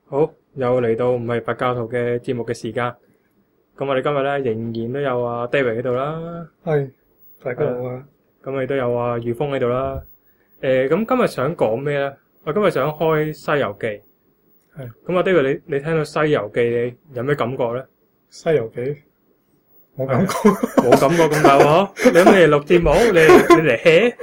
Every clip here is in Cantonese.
好，又嚟到唔係佛教徒嘅節目嘅時間。咁我哋今日咧仍然都有阿 David 喺度啦， 係，大家好啊！ 咁亦都有阿宇峰喺度啦。咁今日想講咩咧？我今日想開《西遊記》。 係。 咁阿 David，你聽到《西遊記》你有咩感覺咧？ 《西遊記》冇感覺， 冇感覺咁大喎！你諗你嚟錄節目，你嚟 hea？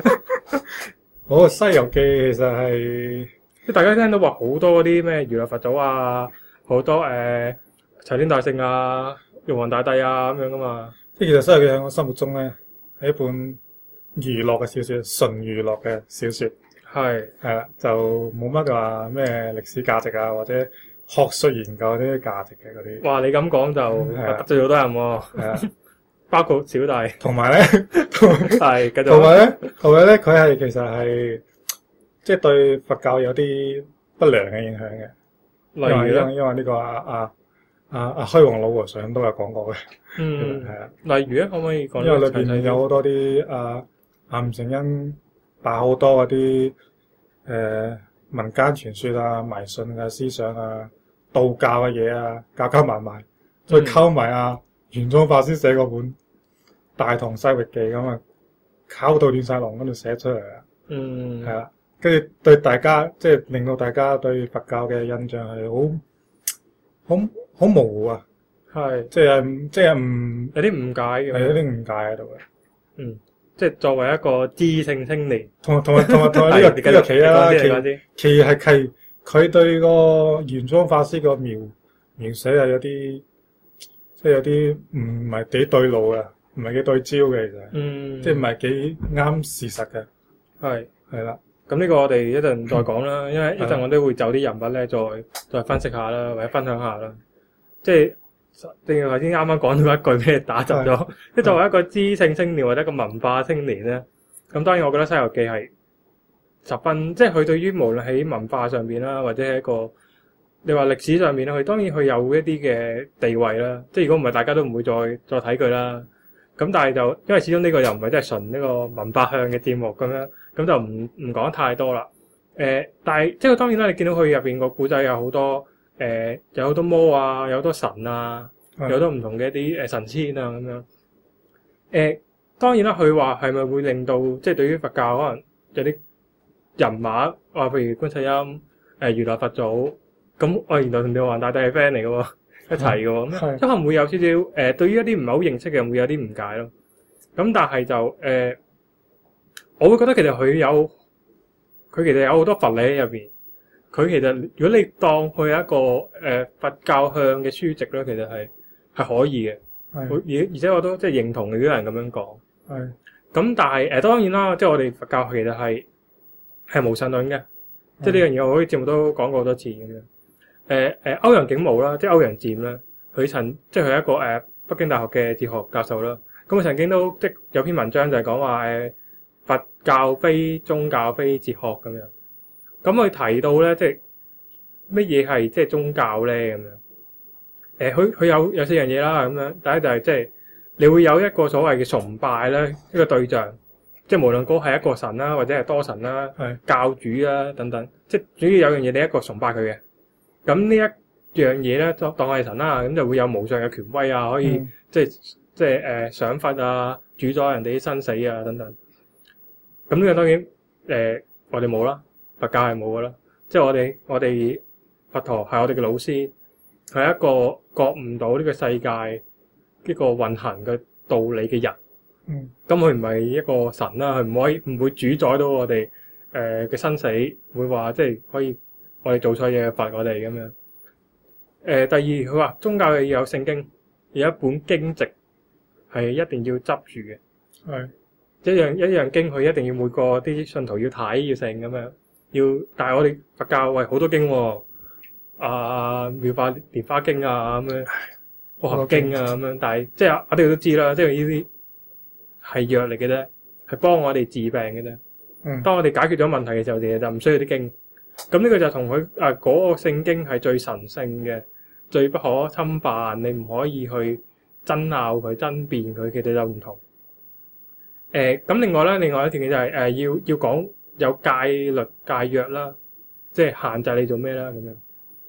《西遊記》其實係即係大家聽到話好多嗰啲咩如來佛祖啊，好多齊天大聖啊、玉皇大帝啊咁樣噶嘛。 即係其實《西遊記》喺我心目中咧係一本娛樂嘅小説，純娛樂嘅小説。係啦，就冇乜話咩歷史價值啊，或者學術研究啲價值嘅嗰啲。 哇！你咁講就得罪好多人喎。 係啊， 包括小弟。 同埋咧， 係繼續。 同埋咧，佢係其實係即係對佛教有啲不良嘅影響嘅。 例如因為呢個虛雲老和尚都有講過嘅。 嗯， 係啊。 例如咧，可唔可以講？ 因為裏邊有好多啲吳承恩把好多嗰啲民間傳說啊、迷信嘅思想啊、道教嘅嘢啊，夾埋，再溝埋玄奘法師寫嗰本《大唐西域記》咁啊，搞到亂晒龍嗰度寫出嚟啊。係啦，跟住對大家即係令到大家對佛教嘅印象係好模糊啊。係，即係唔有啲誤解嘅， 係有啲誤解喺度嘅。 即係作為一個知性青年， 同埋呢個棋啦，棋係佢對個玄奘法師個描寫係有啲，即係有啲唔係幾對路嘅，唔係幾對焦嘅其實，即係唔係幾啱事實嘅。係啦， 咁呢個我哋一陣再講啦，因為一陣我都會就啲人物咧再分析下啦，或者分享下啦，即係。正如頭先啱啱講到一句俾你打窒咗，即係作為一個知性青年或者一個文化青年咧，咁當然我覺得《西遊記》係十分，即係佢對於無論喺文化上邊啦，或者係一個你話歷史上面咧，佢當然佢有一啲嘅地位啦。即係如果唔係，大家都唔會再睇佢啦。咁但係就因為始終呢個又唔係真係純呢個文化向嘅節目咁樣，咁就唔講太多啦。但係即係當然啦，你見到佢入邊個古仔有好多。有好多魔啊，有好多神啊，有好多唔同嘅一啲神仙啊咁樣。當然啦，佢話係咪會令到即係對於佛教可能有啲人物話，譬如觀世音、如來佛祖，咁我原來同玉皇大帝係 friend 嚟嘅喎，一齊嘅喎，咁即係可能會有少少對於一啲唔係好認識嘅人會有啲誤解咯。咁但係就我會覺得其實佢其實有好多佛理喺入邊。佢其實如果你當佢係一個佛教向嘅書籍咧，其實係可以嘅。而且我都即係認同你啲人咁樣講。咁但係當然啦，即係我哋佛教其實係無神論嘅。即係呢樣嘢，我啲節目都講過好多次咁樣。歐陽竟無啦，即係歐陽漸啦，佢即係佢係一個北京大學嘅哲學教授啦。咁佢曾經都即係有篇文章就係講話佛教非宗教非哲學咁樣。咁佢提到咧，即係乜嘢係即係宗教咧咁樣？佢有四樣嘢啦咁樣。第一就係即係你會有一個所謂嘅崇拜咧，一個對象，即係無論嗰係一個神啦，或者係多神啦、教主啦等等，即係主要有樣嘢你一個崇拜佢嘅。咁呢一樣嘢咧，當係神啦，咁就會有無上嘅權威啊，可以即係賞罰啊，主宰人哋啲生死啊等等。咁呢個當然我哋冇啦。佛教係冇噶啦，即係我哋佛陀係我哋嘅老師，係一個覺悟到呢個世界呢個運行嘅道理嘅人。咁佢唔係一個神啦，佢唔會主宰到我哋嘅生死，會話即係可以我哋做錯嘢罰我哋咁樣。第二佢話宗教要有聖經，有一本經籍係一定要執住嘅。一樣經佢一定要每個啲信徒要睇要成咁樣。但係我哋佛教好多經喎，妙法蓮華經啊咁樣，和合經啊咁樣，但係即係我哋都知啦，即係呢啲係藥嚟嘅啫，係幫我哋治病嘅啫。當我哋解決咗問題嘅時候，就唔需要啲經。咁呢個就同佢嗰個聖經係最神聖嘅，最不可侵犯，你唔可以去爭拗佢、爭辯佢，其實就唔同。咁另外一條件就係要講。有戒律戒約啦，即係限制你做咩啦咁樣。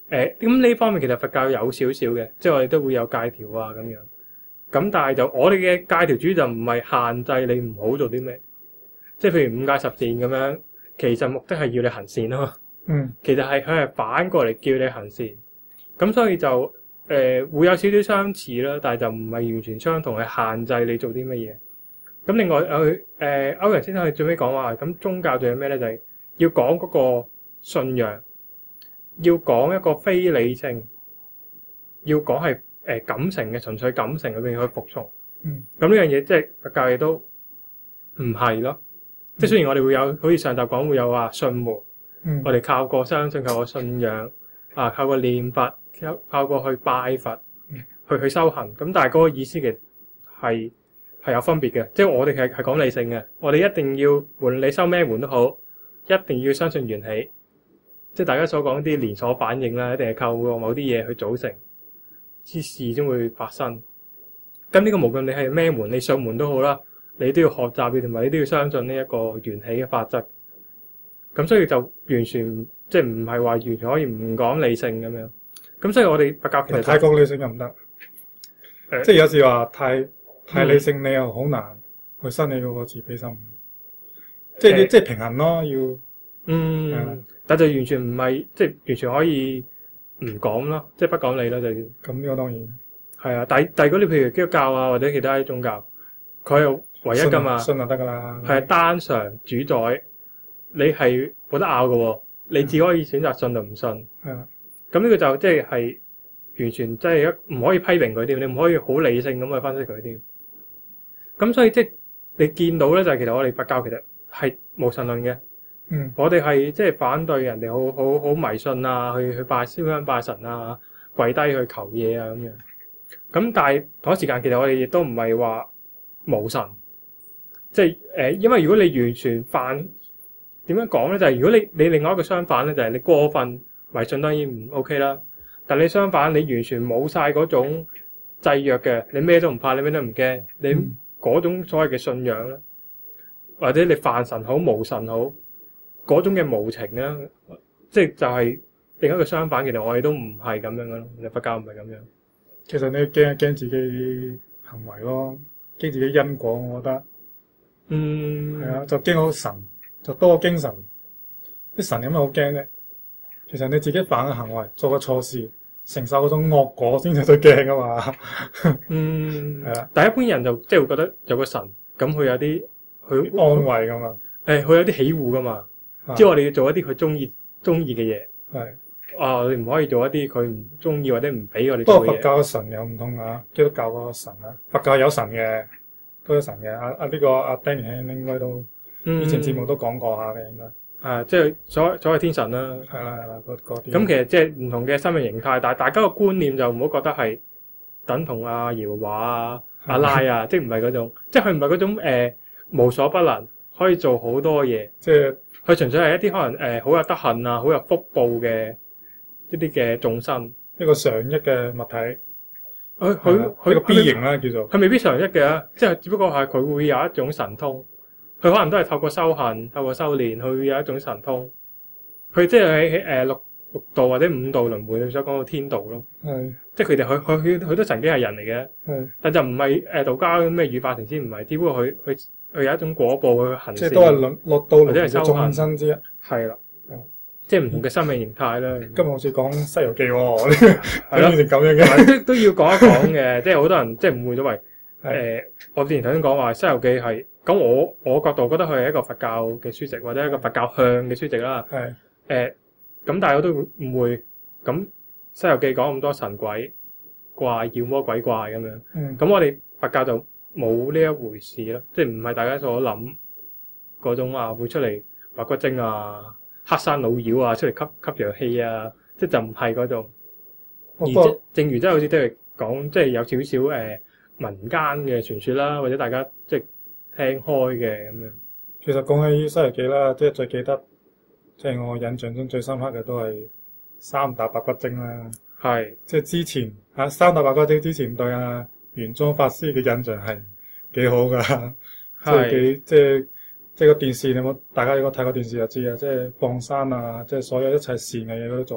咁呢方面其實佛教有少少嘅，即係我哋都會有戒條啊咁樣。咁但係就我哋嘅戒條主要就唔係限制你唔好做啲咩，即係譬如五戒十善咁樣，其實目的係要你行善啊嘛。其實係佢係反過嚟叫你行善，咁所以就會有少少相似啦，但係就唔係完全相同，係限制你做啲乜嘢。咁另外歐陽先生佢最尾講話，咁宗教仲有咩咧？就係要講嗰個信仰，要講一個非理性，要講係感情嘅純粹感情裏邊去服從。咁呢樣嘢即係佛教亦都唔係咯。即係雖然我哋會有好似上集講會有話信門。我哋靠過相信，靠過信仰啊，靠過念佛，靠過去拜佛，去修行。咁但係嗰個意思其實係有分別嘅，即係我哋係講理性嘅。我哋一定要無論你修咩門都好，一定要相信緣起，即係大家所講啲連鎖反應啦，一定係靠過某啲嘢去組成，之事先會發生。咁呢個無論你係咩門，你上門都好啦，你都要學習，同埋你都要相信呢一個緣起嘅法則。咁所以就完全即係唔係話完全可以唔講理性咁樣。咁所以我哋佛教其實太講理性又唔得，即係有時話太理性，你又好難去生你嗰個慈悲心。即係即係平衡咯，要但就完全唔係即係完全可以唔講咯，即係不講理咯就要。 咁呢個當然係啊，但係如果你譬如基督教啊或者其他啲宗教，佢係唯一㗎嘛， 信就得㗎啦， 係單常主宰。你係冇得拗嘅喎，你只可以選擇信就唔信。 係啦， 咁呢個就即係完全即係唔可以批評佢添，你唔可以好理性咁去分析佢添。咁所以即係你見到咧，就係其實我哋佛教其實係無神論嘅。我哋係即係反對人哋好迷信啊，去拜燒香拜神啊，跪低去求嘢啊咁樣。咁但係同一時間，其實我哋亦都唔係話無神，即係因為如果你完全點樣講咧？就係如果你另外一個相反咧，就係你過分迷信當然唔 OK 啦。但你相反，你完全冇晒嗰種制約嘅，你咩都唔怕，你咩都唔驚，你嗰種所謂嘅信仰咧，或者你泛神好、無神好嗰種嘅無情咧，即係就係另一個相反。其實我哋都唔係咁樣嘅咯，你佛教唔係咁樣。 其實你驚自己行為咯，驚自己因果，我覺得係啊，就驚好神。就多精神，啲神有咩好驚咧？其實你自己犯嘅行為，做個錯事，承受嗰種惡果先至最驚噶嘛。係啦， 但係一般人就即係會覺得有個神，咁佢有啲佢安慰噶嘛。 佢有啲喜惡噶嘛。即係我哋要做一啲佢中意嘅嘢。係你唔可以做一啲佢唔中意或者唔俾我哋做嘅嘢。不過佛教嘅神有唔同啊，基督教嗰個神啊，佛教有神嘅，都有神嘅。呢個阿 Danny 應該都。以前節目都講過下嘅，應該即係所謂天神啦， 係啦，嗰啲。 咁其實即係唔同嘅生命形態，但係大家個觀念就唔好覺得係等同阿耶和華啊、阿拉啊，即係唔係嗰種，即係佢唔係嗰種無所不能，可以做好多嘢， 即係佢純粹係一啲可能好有德行啊、好有福報嘅一啲嘅眾生， 一個常一嘅物體。 佢個 B 型啦，叫做佢未必常一嘅，即係只不過係佢會有一種神通。佢可能都係透過修行、透過修練，佢有一種神通。佢即係喺六道或者五道輪迴，你所講到天道咯。即係佢哋佢都曾經係人嚟嘅。但就唔係道家咩羽化成仙，唔係，只不過佢有一種果報去行善。 即係都係落到或者係修行眾生之一。 係啦，即係唔同嘅生命形態啦。 今日好似講《西遊記》喎，係咯，變成咁樣嘅。 都要講一講嘅，即係好多人即係誤會咗為我之前頭先講話《西遊記》係。咁我角度覺得佢係一個佛教嘅書籍，或者一個佛教向嘅書籍啦。咁但係我都誤會。咁《西遊記》講咁多神鬼怪、妖魔鬼怪咁樣。咁我哋佛教就冇呢一回事咯，即係唔係大家所諗嗰種會出嚟白骨精啊、黑山老妖啊出嚟吸陽氣啊，即係就唔係嗰種。而正如真係好似都係講，即係有少少民間嘅傳說啦，或者大家即係聽開嘅咁樣。 其實講起《西遊記》啦，即係最記得，即係我印象中最深刻嘅都係三打白骨精啦。係，即係之前三打白骨精之前對玄奘法師嘅印象係幾好噶，即係個電視，大家如果睇過電視就知啊，即係放生啊，即係所有一切善嘅嘢都做，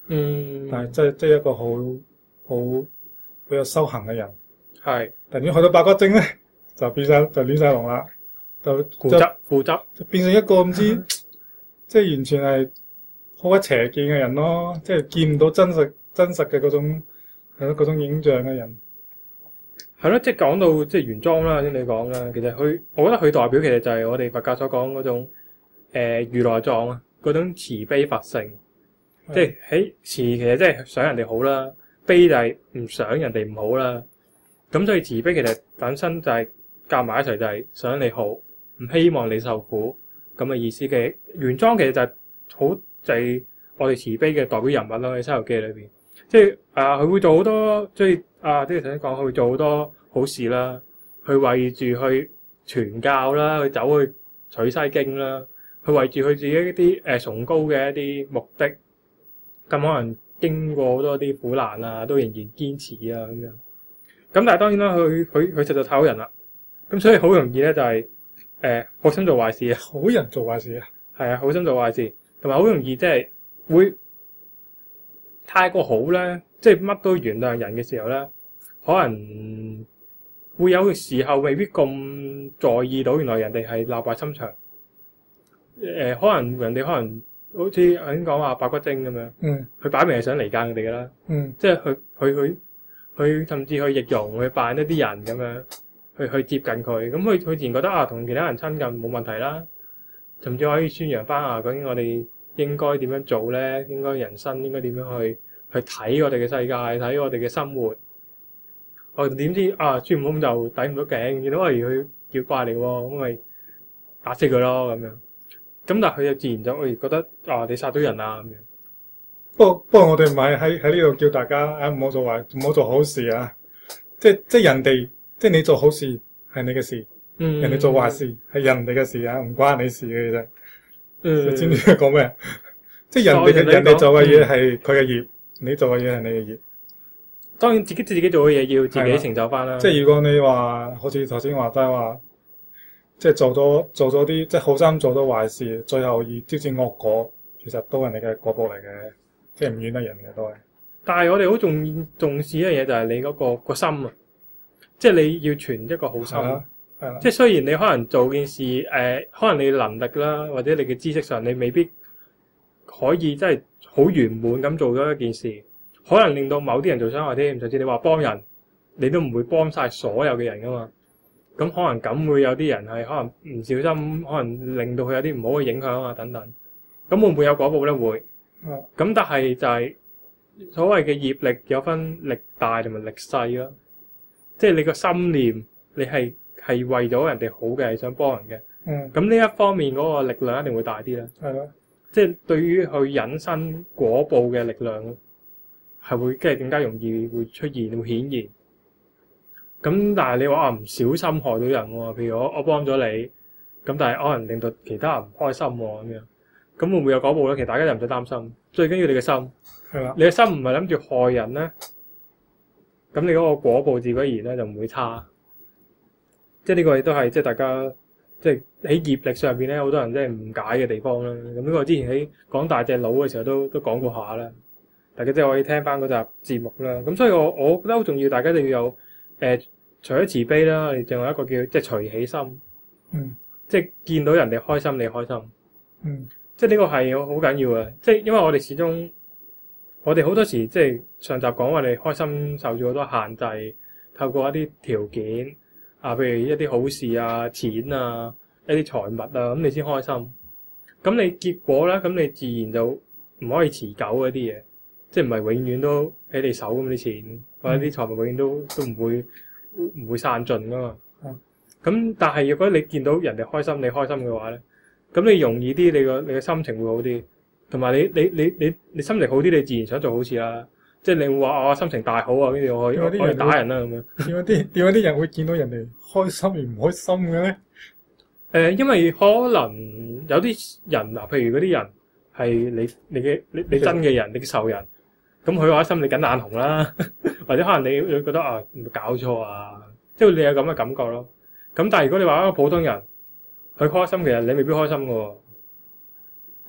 但係即係一個好有修行嘅人。 係突然間去到白骨精咧，就亂晒龍啦，就固執， 就變成一個唔知，即係完全係好鬼邪見嘅人咯，即係見唔到真實嘅嗰種係咯嗰種影像嘅人。 係咯，即係講到即係原裝啦，先你講啦。其實我覺得佢代表其實就係我哋佛教所講嗰種如來藏啊，嗰種慈悲佛性。即係喺慈其實即係想人哋好啦，悲就係唔想人哋唔好啦。咁所以慈悲其實本身就係夾埋一齊，就係想你好，唔希望你受苦咁嘅意思嘅。原裝其實就係好就係我哋慈悲嘅代表人物咯，喺《西遊記》裏邊。即係佢會做好多，即係即係頭先講，佢會做好多好事啦，去為住去傳教啦，去走去取西經啦，去為住佢自己一啲崇高嘅一啲目的，咁可能經過好多啲苦難啊，都仍然堅持啊咁樣。咁但係當然啦，佢實在太好人啦，咁所以好容易咧就係好心做壞事啊， 好人做壞事啊， 係啊，好心做壞事，同埋好容易即係會太過好咧，即係乜都原諒人嘅時候咧，可能會有時候未必咁在意到原來人哋係鬧壞心腸，可能人哋可能好似頭先講話白骨精咁樣，佢擺明係想離間佢哋噶啦，即係佢甚至去易容去扮一啲人咁樣去接近佢，咁佢自然覺得同其他人親近冇問題啦，甚至可以宣揚翻究竟我哋應該點樣做咧？應該人生應該點樣去睇我哋嘅世界，睇我哋嘅生活。我點知孫悟空就抵唔到頸，見到佢叫怪嚟喎，咁咪打死佢咯咁樣。咁但係佢就自然就覺得你殺咗人啊咁樣。 不過我哋唔係喺呢度叫大家唔好做壞，唔好做好事啊！即係人哋，即係你做好事係你嘅事，人哋做壞事係人哋嘅事啊，唔關你事嘅啫。你知唔知講咩？即係人哋做嘅嘢係佢嘅業，你做嘅嘢係你嘅業。 當然自己做嘅嘢要自己成就翻啦。 即係如果你話好似頭先話齋話，即係做咗啲即係好心做咗壞事，最後要招致惡果，其實都係你嘅果報嚟嘅。即係唔怨得人嘅都係， 但係我哋好重視一樣嘢就係你嗰個心啊，即係你要存一個好心。 係啦。 即係雖然你可能做件事可能你能力啦，或者你嘅知識上你未必可以真係好圓滿咁做咗一件事，可能令到某啲人做傷害添，甚至你話幫人，你都唔會幫晒所有嘅人噶嘛。咁可能咁會有啲人係可能唔小心，可能令到佢有啲唔好嘅影響啊等等。咁會唔會有果報咧？會。咁但係就係所謂嘅業力有分力大同埋力細咯，即係你個心念你係為咗人哋好嘅，係想幫人嘅。咁呢一方面嗰個力量一定會大啲啦。 係咯，即係對於去引申果報嘅力量係會即係更加容易會出現會顯現。咁但係你話唔小心害到人喎，譬如我幫咗你，咁但係可能令到其他人唔開心喎咁樣。咁會唔會有果報咧？其實大家就唔使擔心，最緊要你嘅心。係啦，你嘅心唔係諗住害人咧，咁你嗰個果報自不然咧就唔會差。即係呢個亦都係即係大家即係喺業力上邊咧，好多人即係誤解嘅地方啦。咁呢個之前喺講大隻佬嘅時候都講過下啦。大家即係可以聽翻嗰集節目啦。咁所以我覺得好重要，大家一定要有除咗慈悲啦，你仲有一個叫即係隨喜心。即係見到人哋開心，你開心。即係呢個係好緊要嘅，即係因為我哋始終，我哋好多時即係上集講我哋開心受住好多限制，透過一啲條件譬如一啲好事啊、錢啊、一啲財物啊，咁你先開心。咁你結果咧，咁你自然就唔可以持久嗰啲嘢，即係唔係永遠都喺你手咁啲錢，或者啲財物永遠都唔會散盡噶嘛。咁但係如果你見到人哋開心，你開心嘅話咧，咁你容易啲，你嘅心情會好啲，同埋你心情好啲，你自然想做好事啦。即係你會話我心情大好啊，跟住我可以打人啦咁樣。 點解啲人會見到人哋開心而唔開心嘅咧？ 因為可能有啲人譬如嗰啲人係你真嘅人，你嘅仇人，咁佢開心你梗眼紅啦，或者可能你會覺得唔搞錯啊，即係你有咁嘅感覺咯。咁但係如果你話一個普通人，佢開心其實你未必開心嘅喎，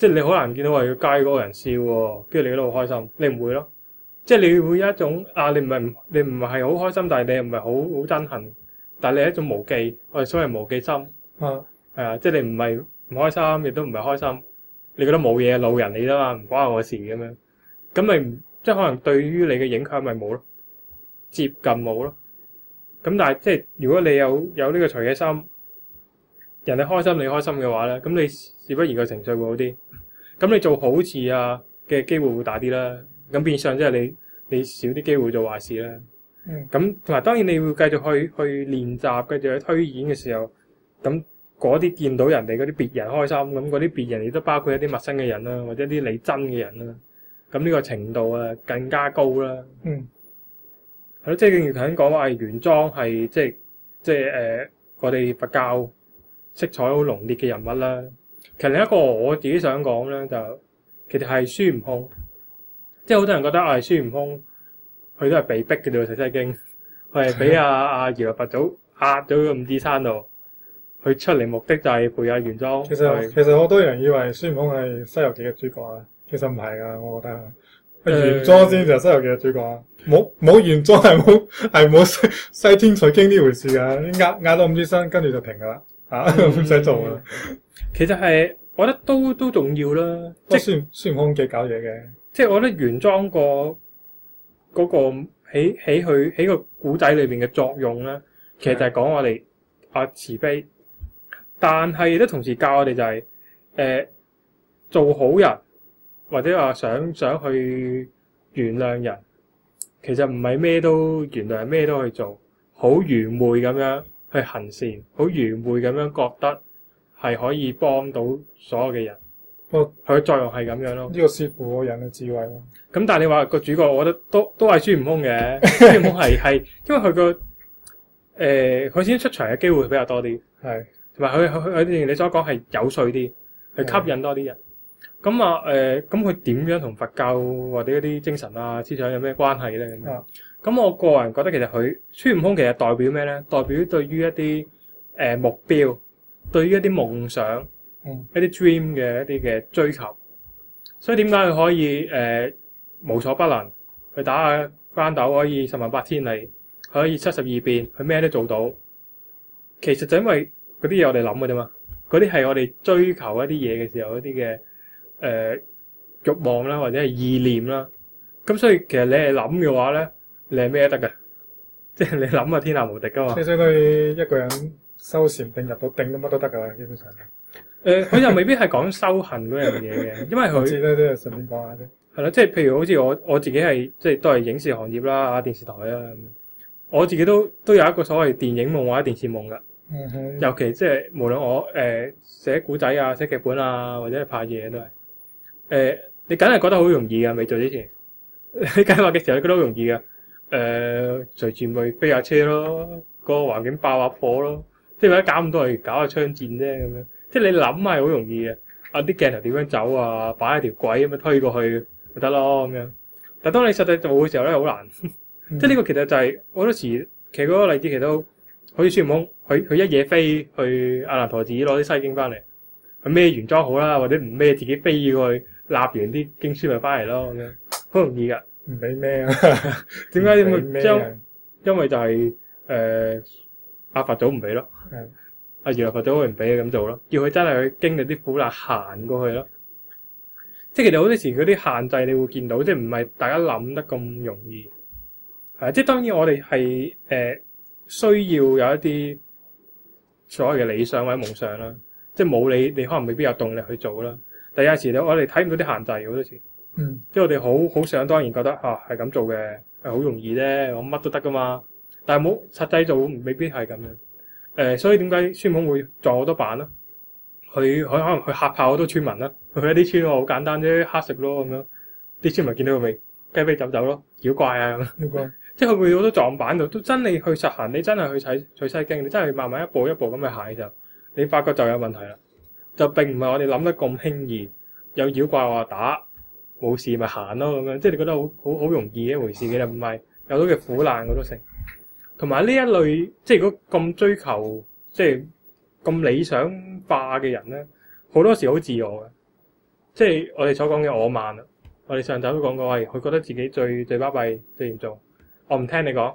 即係你好難見到話要街嗰個人笑喎，跟住你覺得好開心，你唔會咯。即係你會有一種你唔係好開心，但係你又唔係好憎恨，但係你係一種無記，我哋所謂無記心。係啊，即係你唔係唔開心，亦都唔係開心，你覺得冇嘢，路人嚟啫嘛，唔關我事咁樣。咁咪即係可能對於你嘅影響咪冇咯，接近冇咯。咁但係即係如果你有呢個隨嘅心，人哋開心你開心嘅話咧，咁你自不然個情緒會好啲。咁你做好事嘅機會會大啲啦。咁變相即係你少啲機會做壞事啦。咁同埋當然你會繼續去練習，繼續去推演嘅時候，咁嗰啲見到人哋嗰啲別人開心，咁嗰啲別人亦都包括一啲陌生嘅人啦，或者啲你憎嘅人啦。咁呢個程度更加高啦。係咯，即係正如頭先講話，原裝係即係我哋佛教色彩好濃烈嘅人物啦。其實另一個我自己想講咧，就其實係孫悟空。即係好多人覺得孫悟空佢都係被逼嘅啫，《西經》佢係俾阿如來佛祖壓咗個五指山度，佢出嚟目的就係陪阿原裝。 其實好多人以為孫悟空係《西遊記》嘅主角啊，其實唔係噶，我覺得原裝先就係《西遊記》嘅主角啊。冇原裝係冇西天取經呢回事噶，壓到五指山跟住就停噶啦，唔使做啦。 其實係我覺得都重要啦， 即係孫悟空幾搞嘢嘅。 即係我覺得原裝嗰個喺個古仔裏邊嘅作用咧，其實就係講我哋慈悲，但係亦都同時教我哋就係做好人，或者話想去原諒人，其實唔係咩都原諒，咩都去做，好愚昧咁樣去行善，好愚昧咁樣覺得係可以幫到所有嘅人。佢嘅作用係咁樣咯， 呢個視乎個人嘅智慧咯。 咁但係你話個主角，我覺得都係孫悟空嘅。孫悟空係因為佢個佢先出場嘅機會比較多啲，係同埋佢正如你所講係有趣啲，去吸引多啲人。咁咁佢點樣同佛教或者一啲精神思想有咩關係咧？咁我個人覺得其實佢孫悟空其實代表咩咧？代表對於一啲目標，對於一啲夢想。一啲 dream 嘅一啲嘅追求，所以點解佢可以無所不能去打下關斗，可以十萬八千里，可以72變，佢咩都做到。其實就因為嗰啲嘢我哋諗嘅啫嘛，嗰啲係我哋追求一啲嘢嘅時候一啲嘅慾望啦，或者係意念啦。咁所以其實你係諗嘅話咧，你係咩都得㗎，即係你諗天下無敵㗎嘛。 即係相當於一個人修禪定入到定都乜都得㗎啦，基本上。 佢又未必係講修行嗰樣嘢嘅，因為佢知咧都係順便講下啫。 係啦，即係譬如好似我自己係即係都係影視行業啦，電視台啦，我自己都有一個所謂電影夢或者電視夢㗎。尤其即係無論我寫古仔寫劇本或者係拍嘢都係你梗係覺得好容易㗎，未做之前你計劃嘅時候你覺得好容易㗎。隨住咪飛下車咯，個環境爆下火咯，即係或者搞咁多嚟搞下槍戰啫咁樣。即係你諗係好容易嘅，啲鏡頭點樣走擺一條軌咁樣推過去就得咯咁樣。但係當你實際做嘅時候咧，好難。即係呢個其實就係好多時，其實嗰個例子其實都好似孫悟空，佢一嘢飛去阿難陀寺攞啲西經翻嚟，佢孭原裝好啦，或者唔孭自己飛過去立完啲經書咪翻嚟咯咁樣，好容易㗎。 唔俾孭啊？ 點解咁？因為就係阿佛祖唔俾咯。阿如來佛祖唔俾佢咁做咯，叫佢真係去經歷啲苦難行過去咯。即係其實好多時嗰啲限制你會見到，即係唔係大家諗得咁容易。係即係當然我哋係需要有一啲所謂嘅理想或者夢想啦。即係冇你可能未必有動力去做啦。但有時我哋睇唔到啲限制好多時。即係我哋好想當然覺得係咁做嘅係好容易啫，我乜都得噶嘛。但係冇實際做未必係咁樣。所以點解孫悟空會撞好多板啦？佢可能去嚇跑好多村民啦。佢去一啲村好簡單啫，乞食咯咁樣。啲村民見到佢咪雞飛走走咯，妖怪咁。妖怪，即係佢會好多撞板度，都真係去實行。你真係去取西經，你真係慢慢一步一步咁去行嘅時候，你發覺就有問題啦。就並唔係我哋諗得咁輕易。有妖怪話打冇事咪行咯咁樣，即係你覺得好容易嘅一回事嘅，唔係有到嘅苦難嗰都成。同埋呢一類，即係如果咁追求，即係咁理想化嘅人咧，好多時好自我嘅， 即係我哋所講嘅我慢啊。我哋上集都講過，係佢覺得自己最巴閉、最嚴重。我唔聽你講，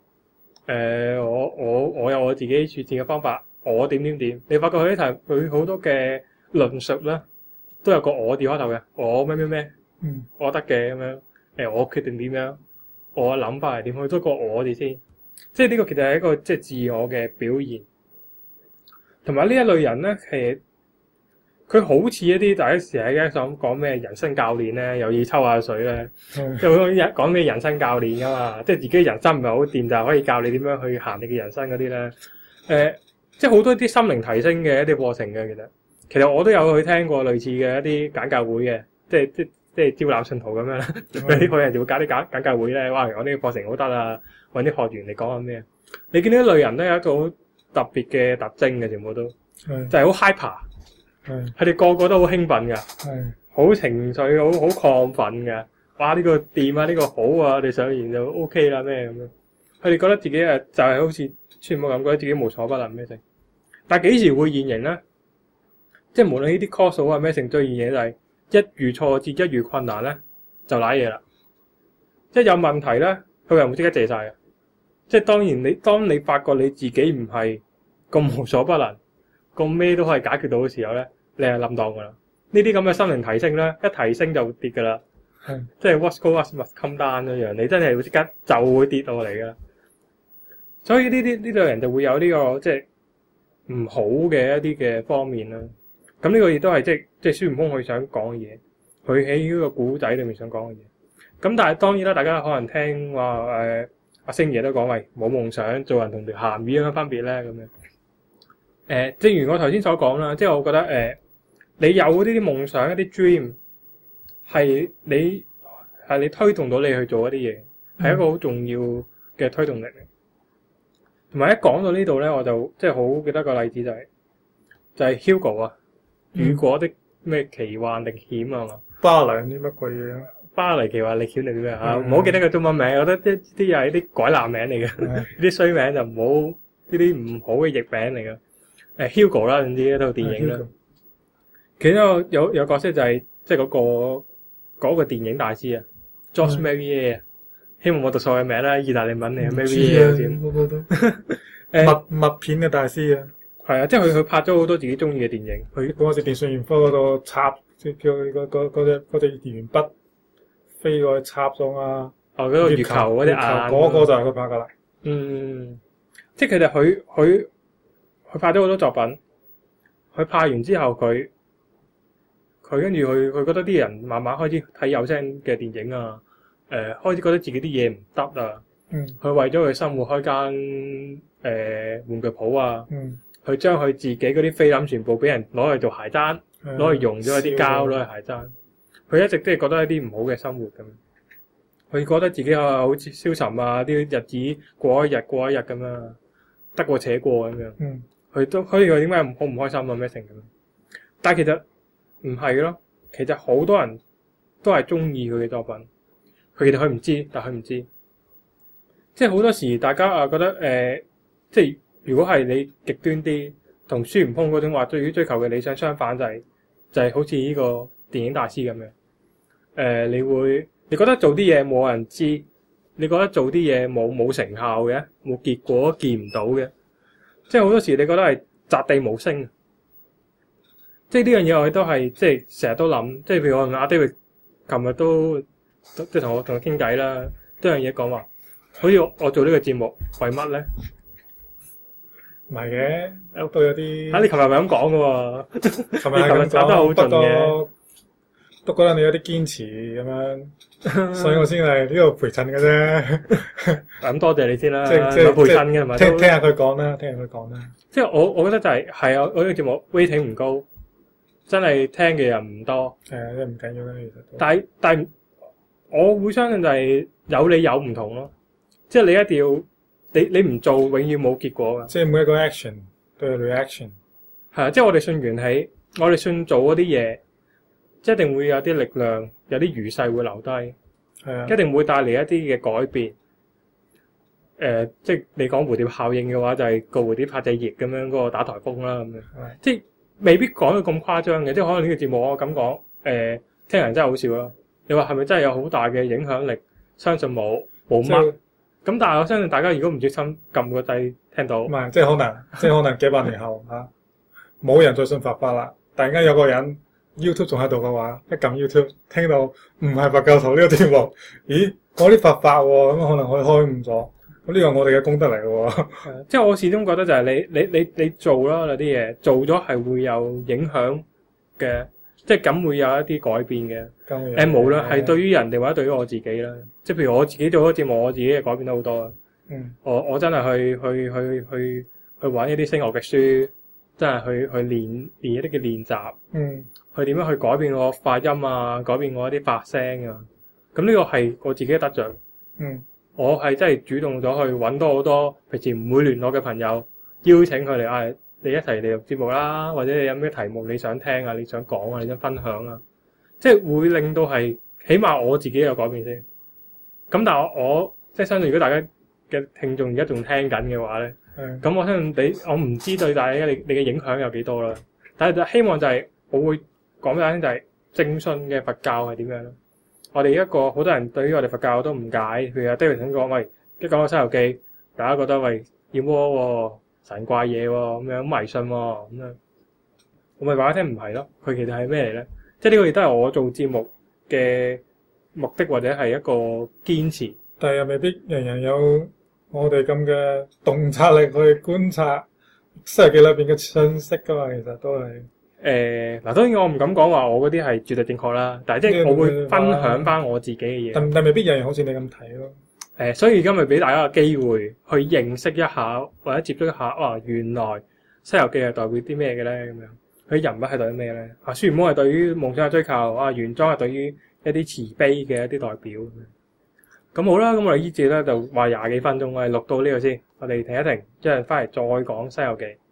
我有我自己處事嘅方法，我點。你發覺佢好多嘅論述咧，都有個我字開頭嘅，我咩，我得嘅咁樣。我決定點樣，我諗法係點，佢都個我字先。即係呢個其實係一個即係自我嘅表現。同埋呢一類人咧，其實佢好似一啲大家時喺想講咩人生教練咧，又要抽下水咧，即係講咩人生教練噶嘛，即係自己人生唔係好掂，就係可以教你點樣去行你嘅人生嗰啲咧。即係好多啲心靈提升嘅一啲課程嘅，其實我都有去聽過類似嘅一啲簡教會嘅，即係招攬信徒咁樣啦。有啲人就會搞啲簡教會咧，哇！我呢個課程好得啊，揾啲學員嚟講下咩？你見到一類人咧有一個好特別嘅特徵嘅，全部都就係好 hyper。佢哋個個都好興奮㗎，好情緒好亢奮㗎。哇！呢個掂啊，呢個好啊，你上完就 OK 啦咩咁樣。佢哋覺得自己就係好似全部咁覺得自己無所不能咩成。但係幾時會現形咧？即係無論呢啲 course 啊咩成，最現形就係一遇挫折一遇困難咧就瀨嘢啦。即係有問題咧，佢又唔會即刻謝晒嘅。即係當你發覺你自己唔係咁無所不能，咁咩都可以解決到嘅時候咧，你係冧檔噶啦。呢啲咁嘅心靈提升咧，一提升就跌噶啦。即係 what's go up must come down 一樣，你真係會即刻就會跌落嚟噶。所以呢類人就會有呢個即係唔好嘅一啲嘅方面啦。咁呢個亦都係即係孫悟空佢想講嘅嘢，佢喺呢個古仔裏面想講嘅嘢。咁但係當然啦，大家可能聽話阿星爺都講，喂，冇夢想做人同條鹹魚有乜分別咧咁樣。正如我頭先所講啦，即係我覺得你有呢啲夢想一啲 dream 係你推動到你去做一啲嘢，係一個好重要嘅推動力嚟。同埋一講到呢度咧，我就即係好記得個例子就係 Hugo 啊，雨果的咩奇幻歷險啊嘛， 巴黎啲乜鬼嘢啊？ 巴黎奇幻歷險定咩啊？唔好記得個中文名，我覺得啲又係啲改爛名嚟嘅，啲衰名就唔好，呢啲唔好嘅譯名嚟嘅。Hugo 啦，總之一套電影啦。其中有角色就係即係嗰個電影大師啊 ，Georges Méliès。希望我讀錯嘅名啦，意大利文嚟嘅 Méliès 先。 默片嘅大師啊， 係啊，即係佢拍咗好多自己中意嘅電影。 佢嗰隻電訊盈科嗰度插，即係叫嗰隻鉛筆飛過去插上啊。 嗰個月球嗰隻眼， 嗰個就係佢拍噶啦。 即係其實佢拍咗好多作品，佢拍完之後佢跟住佢覺得啲人慢慢開始睇有聲嘅電影啊，開始覺得自己啲嘢唔得啊。佢為咗佢生活開間玩具鋪啊。佢將佢自己嗰啲菲林全部俾人攞去做鞋踭，攞去溶咗一啲膠攞去鞋踭。佢一直都係覺得一啲唔好嘅生活咁。佢覺得自己好似消沉啊，啲日子過一日咁樣，得過且過咁樣。佢都可以話點解好唔開心啊咩成咁？但係其實唔係咯，其實好多人都係中意佢嘅作品。佢其實佢唔知，但佢唔知。即係好多時大家覺得即係如果係你極端啲，同孫悟空嗰種話對於追求嘅理想相反，就係好似呢個電影大師咁樣。你覺得做啲嘢冇人知，你覺得做啲嘢冇成效嘅，冇結果見唔到嘅，即係好多時你覺得係擲地無聲。即係呢樣嘢我哋都係即係成日都諗，即係譬如我同阿 David 琴日都即係同佢傾偈啦，都有樣嘢講話，好似我做呢個節目為乜咧？ 唔係嘅，都有啲。 你琴日咪咁講嘅喎？ 琴日講得好盡嘅， 都覺得你有啲堅持咁樣，所以我先嚟呢度陪襯嘅啫。 咁多謝你先啦， 即係陪襯嘅係咪？ 聽下佢講啦， 即係我覺得就係啊，我呢個節目 rating 唔高，真係聽嘅人唔多。 即係唔緊要啦，其實。但係我會相信就係有你有唔同咯，即係你一定要。你唔做，永遠冇結果㗎。 即係每一個 action 都有 reaction。 係啊，即係我哋信緣起，我哋信做嗰啲嘢，一定會有啲力量，有啲餘勢會留低。係啊，一定會帶嚟一啲嘅改變。即係你講蝴蝶效應嘅話，就係個蝴蝶拍隻翼咁樣，嗰個打颱風啦咁樣。即係未必講到咁誇張嘅，即係可能呢個節目我咁講， 聽人真係好少咯。你話係咪真係有好大嘅影響力？相信冇乜。咁但係我相信大家如果唔小心撳個掣聽到， 唔係即係可能幾百年後嚇冇人再信佛法啦，突然間有個人 YouTube 仲喺度嘅話，一撳 YouTube 聽到唔係佛教徒呢個節目，咦講啲佛法喎，咁可能可以開悟咗。咁呢個我哋嘅功德嚟嘅喎。 即係我始終覺得就係你做啦，有啲嘢做咗係會有影響嘅，即係咁會有一啲改變嘅。無論係對於人哋或者對於我自己啦，即係譬如我自己做咗節目，我自己嘅改變得好多啊。我真係去揾一啲聲樂嘅書，真係去練一啲嘅練習。去點樣去改變我發音啊，改變我一啲發聲啊。咁呢個係我自己嘅得着。我係真係主動咗去揾多好多平時唔會聯絡嘅朋友，邀請佢哋你一齊嚟錄節目啦，或者你有咩題目你想聽啊，你想講啊，你想分享啊，即係會令到係起碼我自己有改變先。咁但係我即係相信，如果大家嘅聽眾而家仲聽緊嘅話咧，咁我相信我唔知對大家你嘅影響有幾多啦。但係希望就係我會講俾大家聽，就係正信嘅佛教係點樣咯。我哋一個好多人對於我哋佛教都誤解，譬如阿 David 講，喂，一講到《西遊記》，大家覺得喂妖魔喎、神怪嘢喎，咁樣迷信喎，咁樣，我咪話俾你聽唔係咯，佢其實係咩嚟咧？即係呢個亦都係我做節目嘅目的或者係一個堅持。 但係又未必人人有我哋咁嘅洞察力去觀察《西遊記》裏邊嘅信息噶嘛，其實都係。 當然我唔敢講話我嗰啲係絕對正確啦，但係即係我會分享翻我自己嘅嘢。 但未必人人好似你咁睇咯。 所以而家咪俾大家個機會去認識一下或者接觸一下，原來《西遊記》係代表啲咩嘅咧？咁樣佢人物係代表咩咧？孫悟空係對於夢想嘅追求，原裝係對於一啲慈悲嘅一啲代表。咁好啦，咁我哋呢節咧就話20幾分鐘，我哋錄到呢度先，我哋停一停，之後翻嚟再講《西遊記》。